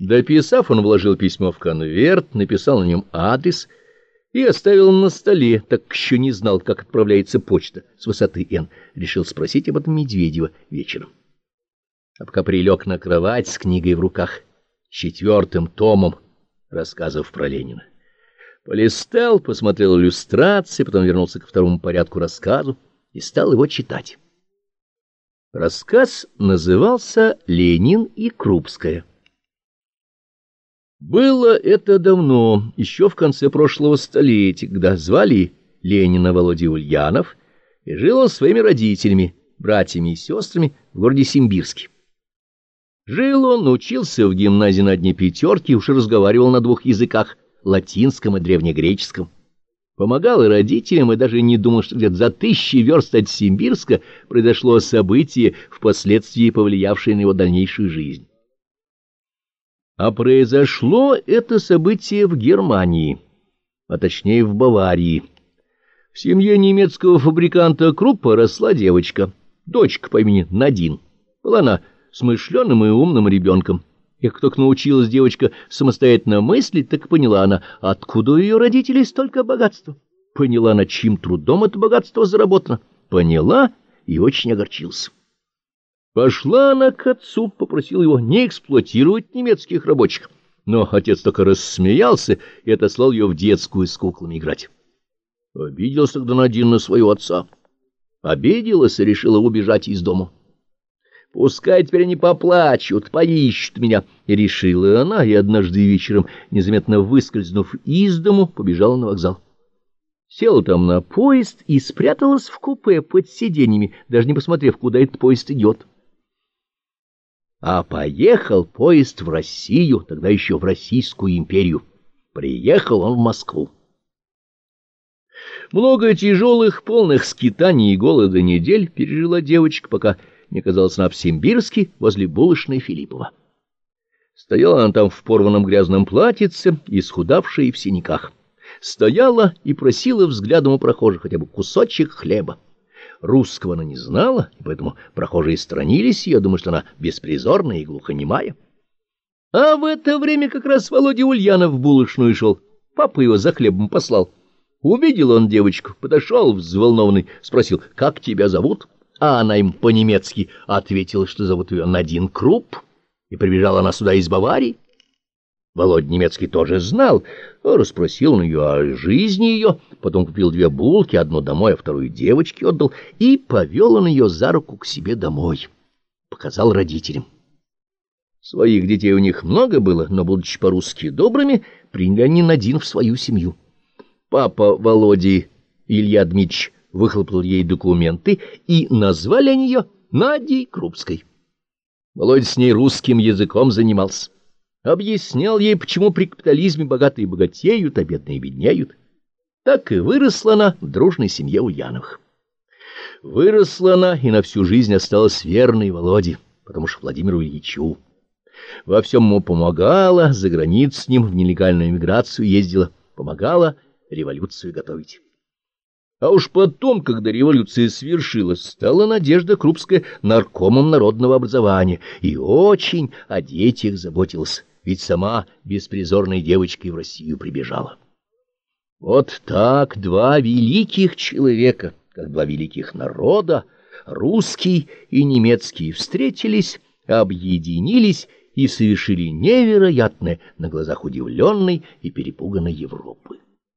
Дописав, он вложил письмо в конверт, написал на нем адрес и оставил на столе, так как еще не знал, как отправляется почта с высоты Н. Решил спросить об этом Медведева вечером. А пока прилег на кровать с книгой в руках, с 4-м томом рассказов про Ленина. Полистал, посмотрел иллюстрации, потом вернулся ко 2-му порядку рассказу и стал его читать. Рассказ назывался «Ленин и Крупская». Было это давно, еще в конце прошлого столетия, когда звали Ленина Володя Ульянов, и жил он с своими родителями, братьями и сестрами в городе Симбирске. Жил он, учился в гимназии на одни пятерки, уж и разговаривал на 2 языках — латинском и древнегреческом. Помогал и родителям, и даже не думал, что где-то за 1000 верст от Симбирска произошло событие, впоследствии повлиявшее на его дальнейшую жизнь. А произошло это событие в Германии, а точнее в Баварии. В семье немецкого фабриканта Круппа росла девочка, дочка по имени Надин. Была она смышленым и умным ребенком. И как только научилась девочка самостоятельно мыслить, так поняла она, откуда у ее родителей столько богатства. Поняла она, чьим трудом это богатство заработано. Поняла и очень огорчилась. Пошла она к отцу, попросила его не эксплуатировать немецких рабочих. Но отец только рассмеялся и отослал ее в детскую с куклами играть. Обиделся тогда Надин на своего отца. Обиделась и решила убежать из дома. Пускай теперь они поплачут, поищут меня. И решила она, и однажды вечером, незаметно выскользнув из дому, побежала на вокзал. Села там на поезд и спряталась в купе под сиденьями, даже не посмотрев, куда этот поезд идет. А поехал поезд в Россию, тогда еще в Российскую империю. Приехал он в Москву. Много тяжелых, полных скитаний и голода недель пережила девочка, пока не оказалась она в Симбирске возле булочной Филиппова. Стояла она там в порванном грязном платьице, исхудавшая и в синяках. Стояла и просила взглядом у прохожих хотя бы кусочек хлеба. Русского она не знала, и поэтому прохожие сторонились ее, думая, что она беспризорная и глухонемая. А в это время как раз Володя Ульянов в булочную шел. Папа его за хлебом послал. Увидел он девочку, подошел взволнованный, спросил, как тебя зовут? А она им по-немецки ответила, что зовут ее Надин Крупп, и прибежала она сюда из Баварии. Володя немецкий тоже знал, расспросил он ее о жизни ее, потом купил 2 булки, одну домой, а вторую девочке отдал, и повел он ее за руку к себе домой. Показал родителям. Своих детей у них много было, но, будучи по-русски добрыми, приняли они Надин в свою семью. Папа Володи, Илья Дмитрич, выхлопотал ей документы, и назвали они ее Надей Крупской. Володя с ней русским языком занимался. Объяснял ей, почему при капитализме богатые богатеют, а бедные беднеют. Так и выросла она в дружной семье Ульяновых. Выросла она и на всю жизнь осталась верной Володе, потому что Владимиру Ильичу. Во всем ему помогала, за границу с ним в нелегальную эмиграцию ездила, помогала революцию готовить. А уж потом, когда революция свершилась, стала Надежда Крупская наркомом народного образования и очень о детях заботилась, ведь сама беспризорной девочкой в Россию прибежала. Вот так 2 великих человека, как 2 великих народа, русский и немецкий, встретились, объединились и совершили невероятное на глазах удивленной и перепуганной Европы.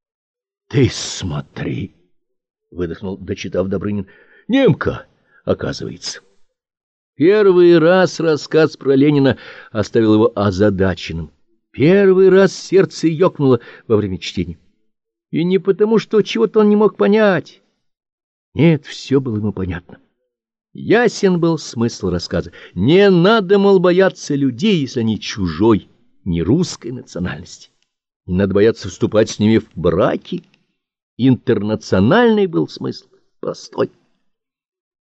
«Ты смотри!» — выдохнул, дочитав Добрынин. «Немка, оказывается». Первый раз рассказ про Ленина оставил его озадаченным. Первый раз сердце ёкнуло во время чтения. И не потому, что чего-то он не мог понять. Нет, все было ему понятно. Ясен был смысл рассказа. Не надо, мол, бояться людей, если они чужой, не русской национальности. Не надо бояться вступать с ними в браки. Интернациональный был смысл, простой.